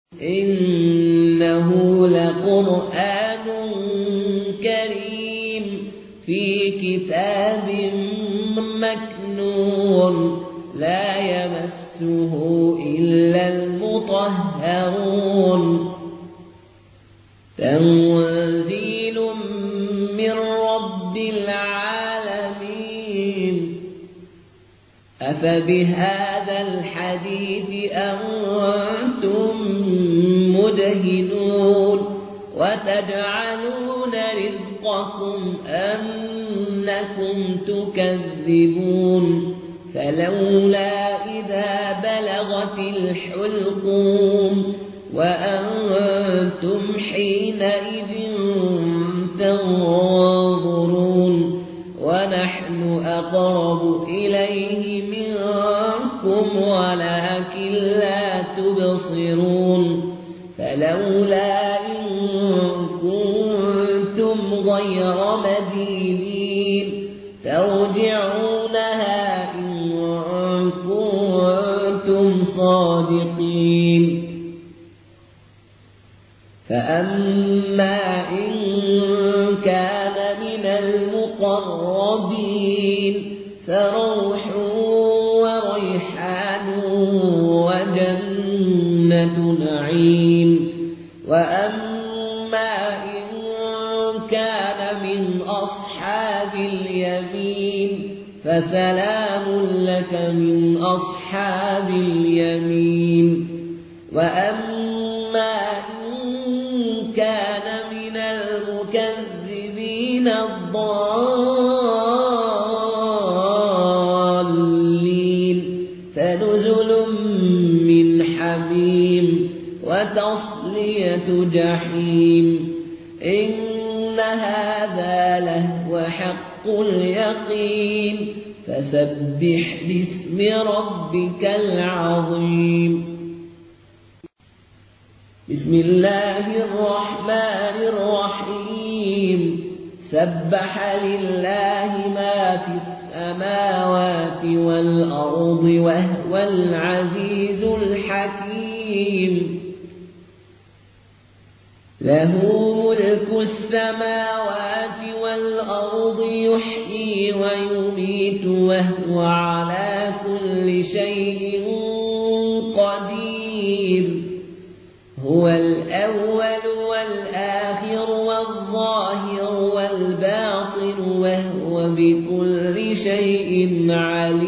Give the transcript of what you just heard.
إنه لقرآن كريم في كتاب مكنون لا يمسه إلا المطهرون تنزيل من رب العالمين أفبهذا الحديث أنتم مدهنون وتجعلون رزقكم أنكم تكذبون فلولا إذا بلغت الحلقوم وأنتم حينئذ تنظرون ونحن أقرب إليه منكم ولكن لا تبصرون فلولا إن كنتم غير مدينين ترجعونها إن كنتم صادقين فأما إن كان من المقربين فروح وريحان وجنة نعيم وأما إن كان من أصحاب اليمين فسلام لك من أصحاب اليمين وأما كان من المكذبين الضالين فنزل من حميم وتصلية جحيم إن هذا لهو حق اليقين فسبح باسم ربك العظيم بسم الله الرحمن الرحيم سبح لله ما في السماوات والأرض وهو العزيز الحكيم له ملك السماوات والأرض يحيي ويميت وهو على كل شيء قدير هو الأول والآخر والظاهر والباطن وهو بكل شيء عليم